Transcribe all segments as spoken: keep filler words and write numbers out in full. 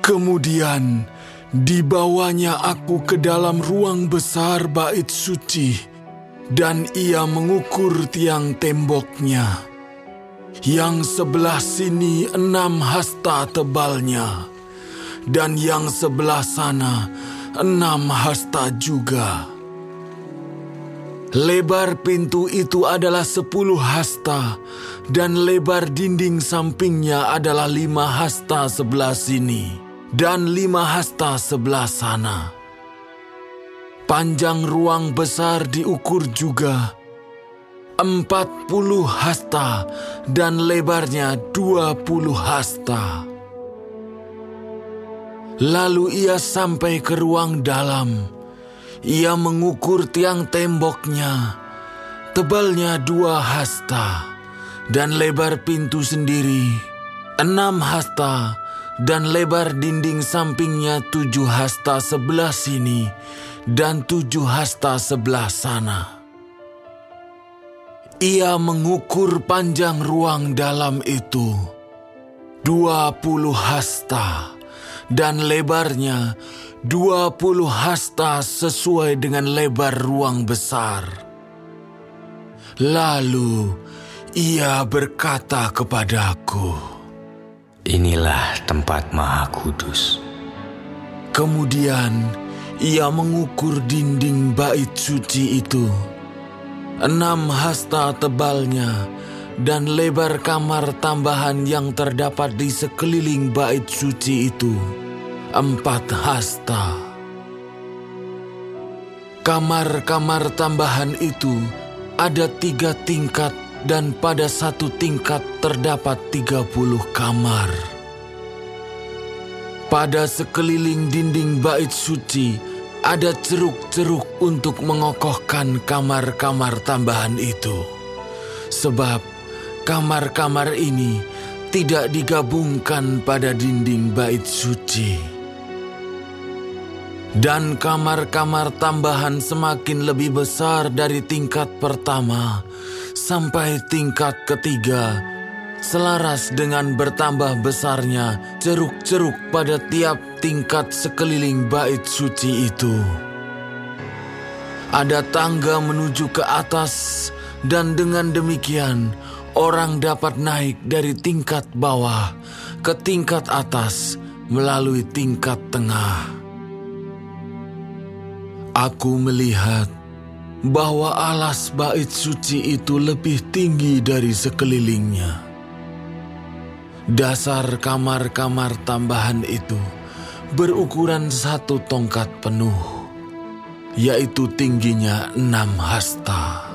Kemudian dibawanya aku ke dalam ruang besar bait suci, dan ia mengukur tiang temboknya. Yang sebelah sini enam hasta tebalnya, dan yang sebelah sana enam hasta juga. Lebar pintu itu adalah sepuluh hasta, dan lebar dinding sampingnya adalah lima hasta sebelah sini, dan lima hasta sebelah sana. Panjang ruang besar diukur juga, empat puluh hasta, dan lebarnya dua puluh hasta. Lalu ia sampai ke ruang dalam. Ia mengukur tiang temboknya, tebalnya dua hasta, dan lebar pintu sendiri enam hasta, dan lebar dinding sampingnya tujuh hasta sebelah sini, dan tujuh hasta sebelah sana. Ia mengukur panjang ruang dalam itu, dua puluh hasta, dan lebarnya dua puluh hasta sesuai dengan lebar ruang besar. Lalu ia berkata kepadaku, "Inilah tempat Maha Kudus." Kemudian ia mengukur dinding bait suci itu, enam hasta tebalnya, dan lebar kamar tambahan yang terdapat di sekeliling bait suci itu empat hasta. Kamar-kamar tambahan itu ada tiga tingkat, dan pada satu tingkat terdapat tiga puluh kamar. Pada sekeliling dinding bait suci ada ceruk-ceruk untuk mengokohkan kamar-kamar tambahan itu, sebab kamar-kamar ini tidak digabungkan pada dinding bait suci. Dan kamar-kamar tambahan semakin lebih besar dari tingkat pertama sampai tingkat ketiga, selaras dengan bertambah besarnya ceruk-ceruk pada tiap tingkat sekeliling bait suci itu. Ada tangga menuju ke atas, dan dengan demikian orang dapat naik dari tingkat bawah ke tingkat atas melalui tingkat tengah. Aku melihat bahwa alas bait suci itu lebih tinggi dari sekelilingnya. Dasar kamar-kamar tambahan itu berukuran satu tongkat penuh, yaitu tingginya enam hasta.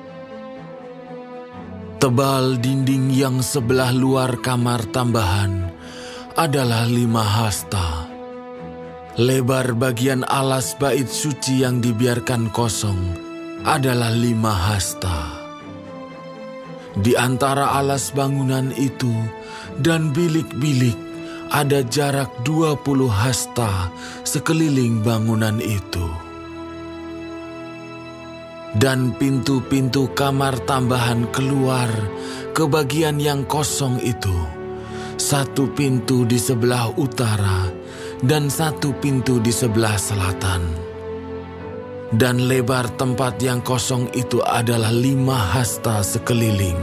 Tebal dinding yang sebelah luar kamar tambahan adalah lima hasta. Lebar bagian alas bait suci yang dibiarkan kosong adalah lima hasta. Di antara alas bangunan itu dan bilik-bilik ada jarak dua puluh hasta sekeliling bangunan itu. Dan pintu-pintu kamar tambahan keluar ke bagian yang kosong itu, satu pintu di sebelah utara dan satu pintu di sebelah selatan. Dan lebar tempat yang kosong itu adalah lima hasta sekeliling.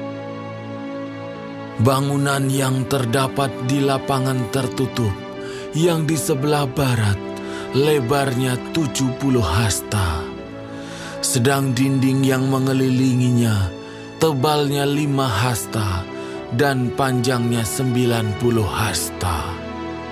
Bangunan yang terdapat di lapangan tertutup yang di sebelah barat lebarnya tujuh puluh hasta. Sedang dinding yang mengelilinginya tebalnya lima hasta dan panjangnya sembilan puluh hasta.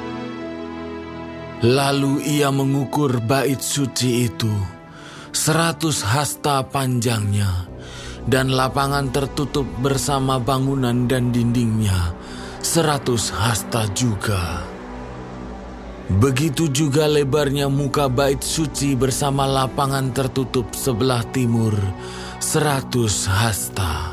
Lalu ia mengukur bait suci itu, seratus hasta panjangnya, dan lapangan tertutup bersama bangunan dan dindingnya, seratus hasta juga. Begitu juga lebarnya muka bait suci bersama lapangan tertutup sebelah timur, seratus hasta.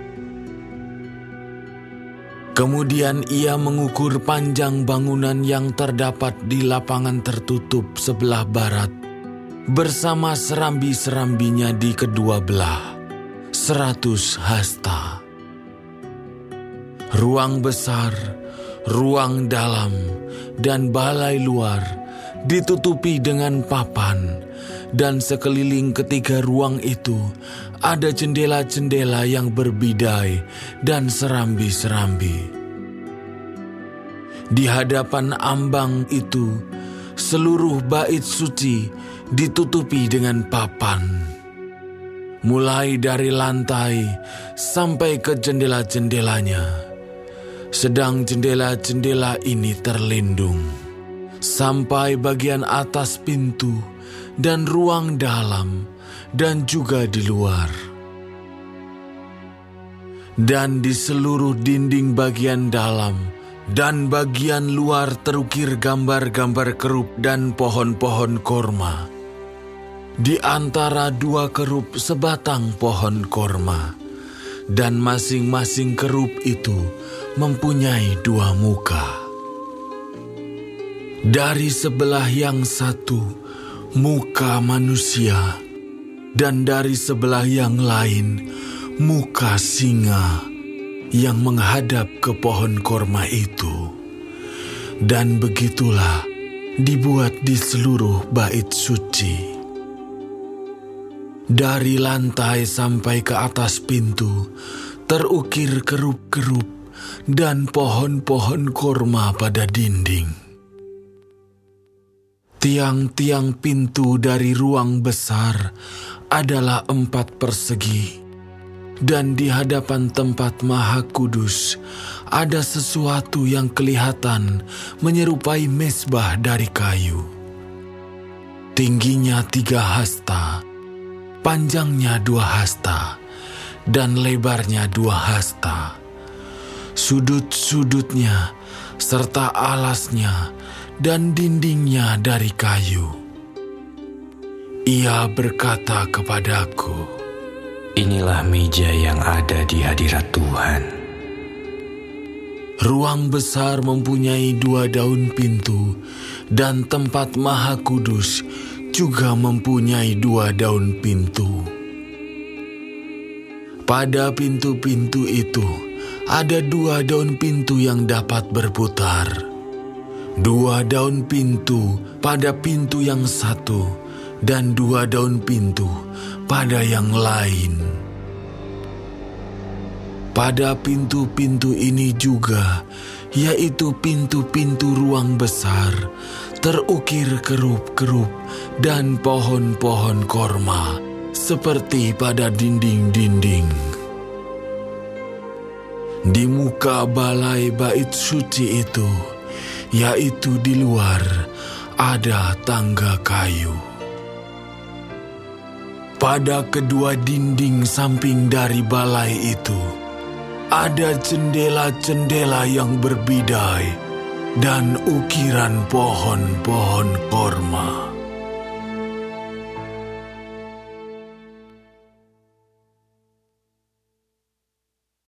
Kemudian ia mengukur panjang bangunan yang terdapat di lapangan tertutup sebelah barat, bersama serambi-serambinya di kedua belah, seratus hasta. Ruang besar, Ruang dalam dan balai luar ditutupi dengan papan, dan sekeliling ketiga ruang itu ada jendela-jendela yang berbidai dan serambi-serambi. Di hadapan ambang itu, seluruh bait suci ditutupi dengan papan, mulai dari lantai sampai ke jendela-jendelanya, sedang jendela-jendela ini terlindung sampai bagian atas pintu dan ruang dalam dan juga di luar. Dan di seluruh dinding bagian dalam dan bagian luar terukir gambar-gambar kerup dan pohon-pohon korma. Di antara dua kerup sebatang pohon korma, dan masing-masing kerup itu mempunyai dua muka. Dari sebelah yang satu, muka manusia, dan dari sebelah yang lain, muka singa yang menghadap ke pohon korma itu. Dan begitulah dibuat di seluruh bait suci. Dari lantai sampai ke atas pintu, terukir kerup-kerup dan pohon-pohon korma pada dinding. Tiang-tiang pintu dari ruang besar adalah empat persegi, dan di hadapan tempat Maha Kudus ada sesuatu yang kelihatan menyerupai mezbah dari kayu. Tingginya tiga hasta, panjangnya dua hasta, dan lebarnya dua hasta. Sudut-sudutnya serta alasnya dan dindingnya dari kayu. Ia berkata kepadaku, "Inilah meja yang ada di hadirat Tuhan." Ruang besar mempunyai dua daun pintu, dan tempat Maha Kudus juga mempunyai dua daun pintu. Pada pintu-pintu itu ada dua daun pintu yang dapat berputar. Dua daun pintu pada pintu yang satu, dan dua daun pintu pada yang lain. Pada pintu-pintu ini juga, yaitu pintu-pintu ruang besar, terukir kerup-kerup dan pohon-pohon korma, seperti pada dinding-dinding. Di muka balai bait suci itu, yaitu di luar, ada tangga kayu. Pada kedua dinding samping dari balai itu, ada jendela-jendela yang berbidai dan ukiran pohon-pohon korma.